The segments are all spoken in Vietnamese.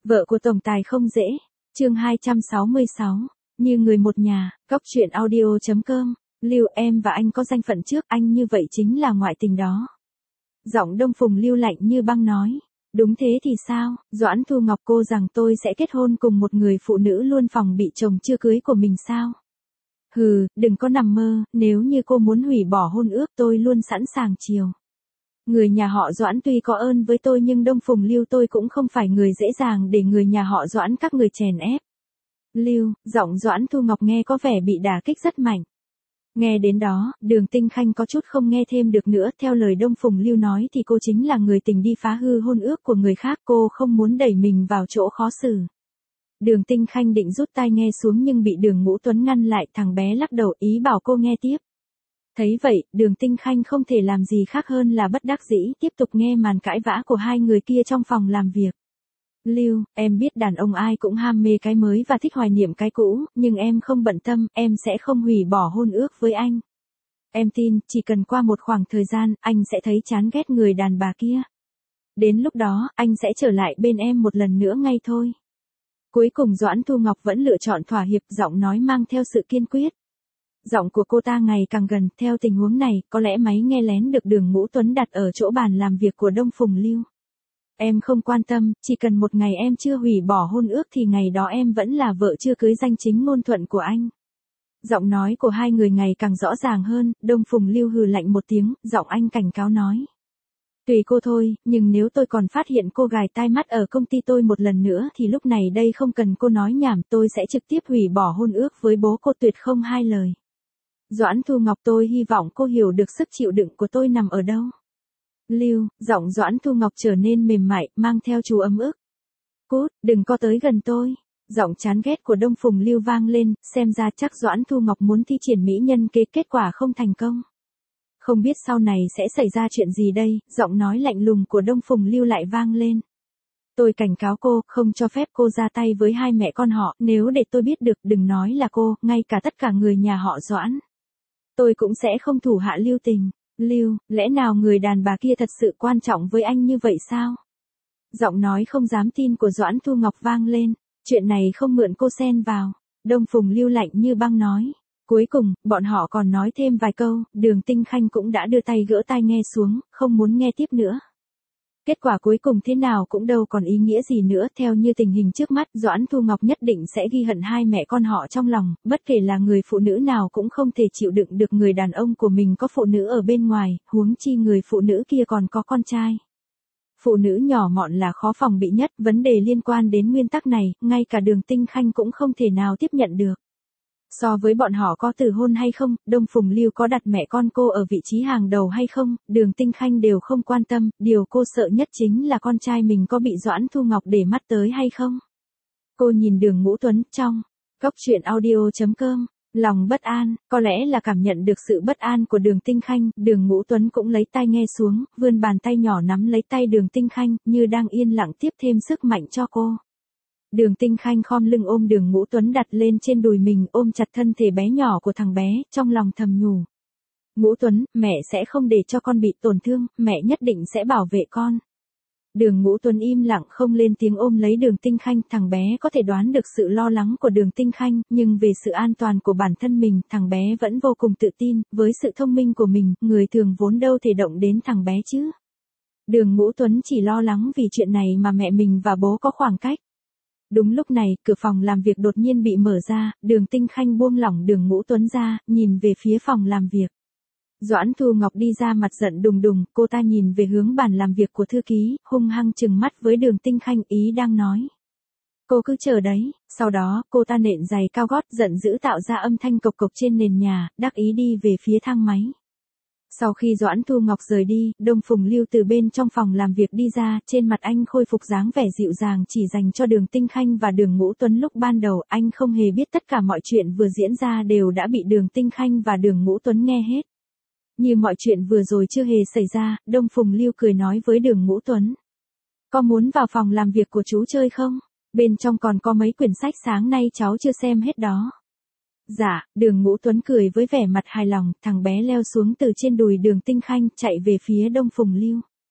Vợ của tổng tài không dễ. Chương 266. Như người một nhà. Góc truyện audio.com. Lưu, em và anh có danh phận trước, anh như vậy chính là ngoại tình đó. Giọng Đông Phùng Lưu lạnh như băng nói. Đúng thế thì sao? Doãn Thu Ngọc, cô rằng tôi sẽ kết hôn cùng một người phụ nữ luôn phòng bị chồng chưa cưới của mình sao? Hừ, đừng có nằm mơ, nếu như cô muốn hủy bỏ hôn ước tôi luôn sẵn sàng chiều. Người nhà họ Doãn tuy có ơn với tôi nhưng Đông Phùng Lưu tôi cũng không phải người dễ dàng để người nhà họ Doãn các người chèn ép. Lưu, giọng Doãn Thu Ngọc nghe có vẻ bị đả kích rất mạnh. Nghe đến đó, Đường Tinh Khanh có chút không nghe thêm được nữa, theo lời Đông Phùng Lưu nói thì cô chính là người tình đi phá hư hôn ước của người khác, cô không muốn đẩy mình vào chỗ khó xử. Đường Tinh Khanh định rút tai nghe xuống nhưng bị Đường Ngũ Tuấn ngăn lại, thằng bé lắc đầu ý bảo cô nghe tiếp. Thấy vậy, Đường Tinh Khanh không thể làm gì khác hơn là bất đắc dĩ tiếp tục nghe màn cãi vã của hai người kia trong phòng làm việc. Lưu, em biết đàn ông ai cũng ham mê cái mới và thích hoài niệm cái cũ, nhưng em không bận tâm, em sẽ không hủy bỏ hôn ước với anh. Em tin, chỉ cần qua một khoảng thời gian, anh sẽ thấy chán ghét người đàn bà kia. Đến lúc đó, anh sẽ trở lại bên em một lần nữa ngay thôi. Cuối cùng Doãn Thu Ngọc vẫn lựa chọn thỏa hiệp, giọng nói mang theo sự kiên quyết. Giọng của cô ta ngày càng gần, theo tình huống này, có lẽ máy nghe lén được Đường Ngũ Tuấn đặt ở chỗ bàn làm việc của Đông Phùng Lưu. Em không quan tâm, chỉ cần một ngày em chưa hủy bỏ hôn ước thì ngày đó em vẫn là vợ chưa cưới danh chính ngôn thuận của anh. Giọng nói của hai người ngày càng rõ ràng hơn, Đông Phùng Lưu hừ lạnh một tiếng, giọng anh cảnh cáo nói. Tùy cô thôi, nhưng nếu tôi còn phát hiện cô gài tai mắt ở công ty tôi một lần nữa thì lúc này đây không cần cô nói nhảm, tôi sẽ trực tiếp hủy bỏ hôn ước với bố cô tuyệt không hai lời. Doãn Thu Ngọc, tôi hy vọng cô hiểu được sức chịu đựng của tôi nằm ở đâu. Lưu, giọng Doãn Thu Ngọc trở nên mềm mại, mang theo chú ấm ức. Cút, đừng có tới gần tôi. Giọng chán ghét của Đông Phùng Lưu vang lên, xem ra chắc Doãn Thu Ngọc muốn thi triển mỹ nhân kế, kết quả không thành công. Không biết sau này sẽ xảy ra chuyện gì đây, giọng nói lạnh lùng của Đông Phùng Lưu lại vang lên. Tôi cảnh cáo cô, không cho phép cô ra tay với hai mẹ con họ, nếu để tôi biết được, đừng nói là cô, ngay cả tất cả người nhà họ Doãn. Tôi cũng sẽ không thủ hạ lưu tình. Lưu, lẽ nào người đàn bà kia thật sự quan trọng với anh như vậy sao? Giọng nói không dám tin của Doãn Thu Ngọc vang lên, chuyện này không mượn cô xen vào. Đông Phùng Lưu lạnh như băng nói. Cuối cùng, bọn họ còn nói thêm vài câu, Đường Tinh Khanh cũng đã đưa tay gỡ tai nghe xuống, không muốn nghe tiếp nữa. Kết quả cuối cùng thế nào cũng đâu còn ý nghĩa gì nữa, theo như tình hình trước mắt, Doãn Thu Ngọc nhất định sẽ ghi hận hai mẹ con họ trong lòng, bất kể là người phụ nữ nào cũng không thể chịu đựng được người đàn ông của mình có phụ nữ ở bên ngoài, huống chi người phụ nữ kia còn có con trai. Phụ nữ nhỏ mọn là khó phòng bị nhất, vấn đề liên quan đến nguyên tắc này, ngay cả Đường Tinh Khanh cũng không thể nào tiếp nhận được. So với bọn họ có từ hôn hay không, Đông Phùng Lưu có đặt mẹ con cô ở vị trí hàng đầu hay không, Đường Tinh Khanh đều không quan tâm, điều cô sợ nhất chính là con trai mình có bị Doãn Thu Ngọc để mắt tới hay không. Cô nhìn Đường Ngũ Tuấn, trong góc truyện audio.com, lòng bất an, có lẽ là cảm nhận được sự bất an của Đường Tinh Khanh, Đường Ngũ Tuấn cũng lấy tai nghe xuống, vươn bàn tay nhỏ nắm lấy tay Đường Tinh Khanh, như đang yên lặng tiếp thêm sức mạnh cho cô. Đường Tinh Khanh khom lưng ôm Đường Ngũ Tuấn đặt lên trên đùi mình, ôm chặt thân thể bé nhỏ của thằng bé, trong lòng thầm nhủ. Ngũ Tuấn, mẹ sẽ không để cho con bị tổn thương, mẹ nhất định sẽ bảo vệ con. Đường Ngũ Tuấn im lặng không lên tiếng ôm lấy Đường Tinh Khanh, thằng bé có thể đoán được sự lo lắng của Đường Tinh Khanh, nhưng về sự an toàn của bản thân mình, thằng bé vẫn vô cùng tự tin, với sự thông minh của mình, người thường vốn đâu thể động đến thằng bé chứ. Đường Ngũ Tuấn chỉ lo lắng vì chuyện này mà mẹ mình và bố có khoảng cách. Đúng lúc này, cửa phòng làm việc đột nhiên bị mở ra, Đường Tinh Khanh buông lỏng Đường Ngũ Tuấn ra, nhìn về phía phòng làm việc. Doãn Thu Ngọc đi ra mặt giận đùng đùng, cô ta nhìn về hướng bàn làm việc của thư ký, hung hăng trừng mắt với Đường Tinh Khanh, ý đang nói. Cô cứ chờ đấy, sau đó, cô ta nện giày cao gót giận dữ tạo ra âm thanh cộc cộc trên nền nhà, đắc ý đi về phía thang máy. Sau khi Doãn Thu Ngọc rời đi, Đông Phùng Lưu từ bên trong phòng làm việc đi ra, trên mặt anh khôi phục dáng vẻ dịu dàng chỉ dành cho Đường Tinh Khanh và Đường Ngũ Tuấn. Lúc ban đầu, anh không hề biết tất cả mọi chuyện vừa diễn ra đều đã bị Đường Tinh Khanh và Đường Ngũ Tuấn nghe hết. Như mọi chuyện vừa rồi chưa hề xảy ra, Đông Phùng Lưu cười nói với Đường Ngũ Tuấn. Có muốn vào phòng làm việc của chú chơi không? Bên trong còn có mấy quyển sách sáng nay cháu chưa xem hết đó. Dạ, Đường Ngũ Tuấn cười với vẻ mặt hài lòng, thằng bé leo xuống từ trên đùi Đường Tinh Khanh, chạy về phía Đông Phùng Lưu.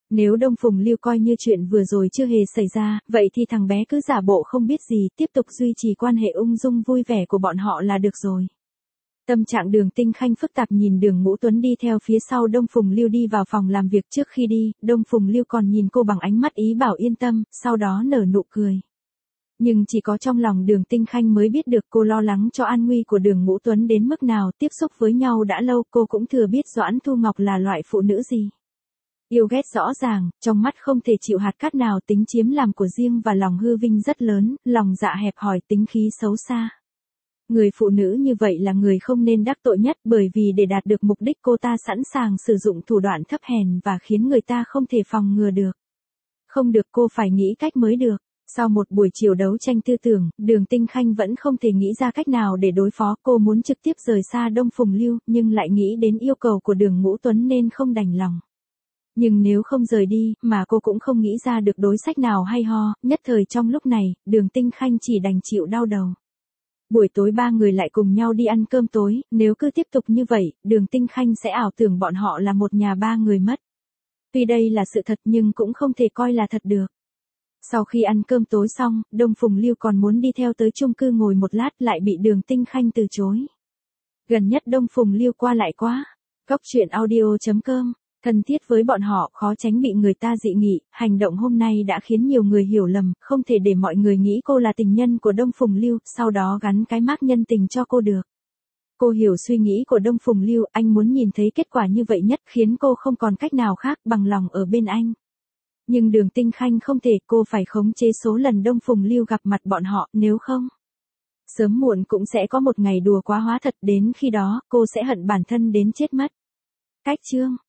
Nếu Đông Phùng Lưu coi như chuyện vừa rồi chưa hề xảy ra, vậy thì thằng bé cứ giả bộ không biết gì, tiếp tục duy trì quan hệ ung dung vui vẻ của bọn họ là được rồi. Tâm trạng Đường Tinh Khanh phức tạp nhìn Đường Ngũ Tuấn đi theo phía sau Đông Phùng Lưu đi vào phòng làm việc. Trước khi đi, Đông Phùng Lưu còn nhìn cô bằng ánh mắt ý bảo yên tâm, sau đó nở nụ cười. Nhưng chỉ có trong lòng Đường Tinh Khanh mới biết được cô lo lắng cho an nguy của Đường Ngũ Tuấn đến mức nào. Tiếp xúc với nhau đã lâu, cô cũng thừa biết Doãn Thu Ngọc là loại phụ nữ gì. Yêu ghét rõ ràng, trong mắt không thể chịu hạt cát nào, tính chiếm làm của riêng và lòng hư vinh rất lớn, lòng dạ hẹp hòi, tính khí xấu xa. Người phụ nữ như vậy là người không nên đắc tội nhất, bởi vì để đạt được mục đích cô ta sẵn sàng sử dụng thủ đoạn thấp hèn và khiến người ta không thể phòng ngừa được. Không được, cô phải nghĩ cách mới được. Sau một buổi chiều đấu tranh tư tưởng, Đường Tinh Khanh vẫn không thể nghĩ ra cách nào để đối phó. Cô muốn trực tiếp rời xa Đông Phùng Lưu, nhưng lại nghĩ đến yêu cầu của Đường Ngũ Tuấn nên không đành lòng. Nhưng nếu không rời đi, mà cô cũng không nghĩ ra được đối sách nào hay ho, nhất thời trong lúc này, Đường Tinh Khanh chỉ đành chịu đau đầu. Buổi tối ba người lại cùng nhau đi ăn cơm tối, nếu cứ tiếp tục như vậy, Đường Tinh Khanh sẽ ảo tưởng bọn họ là một nhà ba người mất. Tuy đây là sự thật nhưng cũng không thể coi là thật được. Sau khi ăn cơm tối xong, Đông Phùng Lưu còn muốn đi theo tới chung cư ngồi một lát, lại bị Đường Tinh Khanh từ chối. Gần nhất Đông Phùng Lưu qua lại quá. Cóc truyện audio.com, thân thiết với bọn họ khó tránh bị người ta dị nghị. Hành động hôm nay đã khiến nhiều người hiểu lầm, không thể để mọi người nghĩ cô là tình nhân của Đông Phùng Lưu, sau đó gắn cái mác nhân tình cho cô được. Cô hiểu suy nghĩ của Đông Phùng Lưu, anh muốn nhìn thấy kết quả như vậy nhất, khiến cô không còn cách nào khác bằng lòng ở bên anh. Nhưng Đường Tinh Khanh không thể, cô phải khống chế số lần Đông Phùng Lưu gặp mặt bọn họ, nếu không, sớm muộn cũng sẽ có một ngày đùa quá hóa thật, đến khi đó, cô sẽ hận bản thân đến chết mất. Cách chương